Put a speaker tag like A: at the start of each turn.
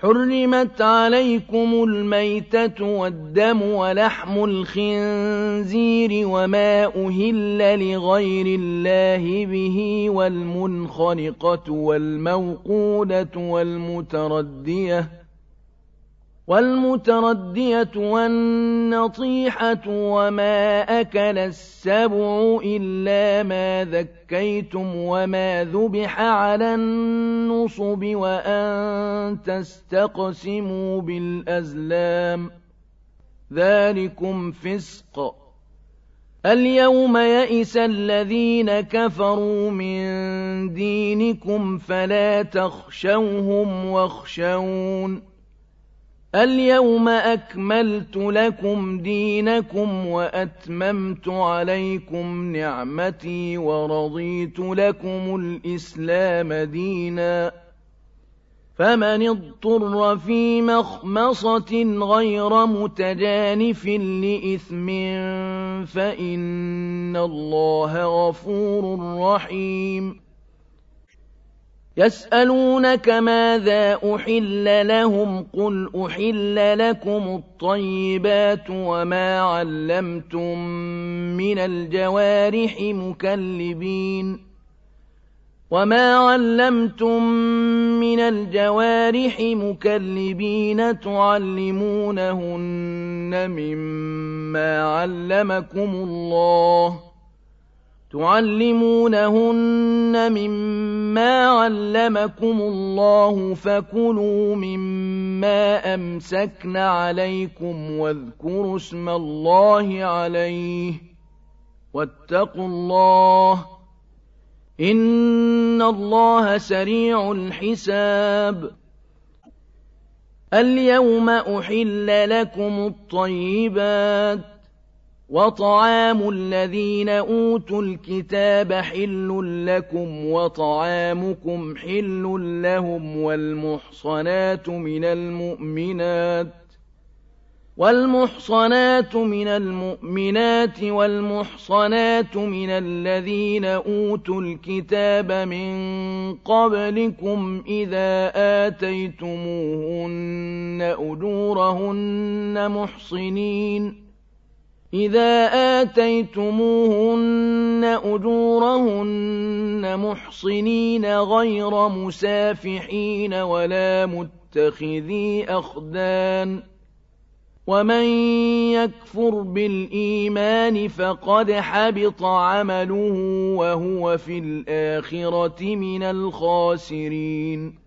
A: حرمت عليكم الميتة والدم ولحم الخنزير وما أهل لغير الله به والمنخنقة والموقودة والمتردية والنطيحة وما أكل السبع إلا ما ذكيتم وما ذبح على النصب وأن تستقسموا بالأزلام ذلكم فسق. اليوم يئس الذين كفروا من دينكم فلا تخشوهم واخشون اليوم أكملت لكم دينكم وأتممت عليكم نعمتي ورضيت لكم الإسلام دينا فمن اضطر في مخمصة غير متجانف لإثم فإن الله غفور رحيم. يسألونك ماذا أحل لهم قل أحل لكم الطيبات وما علمتم من الجوارح مكلبين تعلمونهن مما علمكم الله فكلوا مما أمسكن عليكم واذكروا اسم الله عليه واتقوا الله إن الله سريع الحساب. اليوم أحل لكم الطيبات وطعام الذين أوتوا الكتاب حل لكم وطعامكم حل لهم والمحصنات من المؤمنات والمحصنات من الذين أوتوا الكتاب من قبلكم إذا آتيتموهن أجورهن محصنين غير مسافحين ولا متخذي أخدان ومن يكفر بالإيمان فقد حبط عمله وهو في الآخرة من الخاسرين.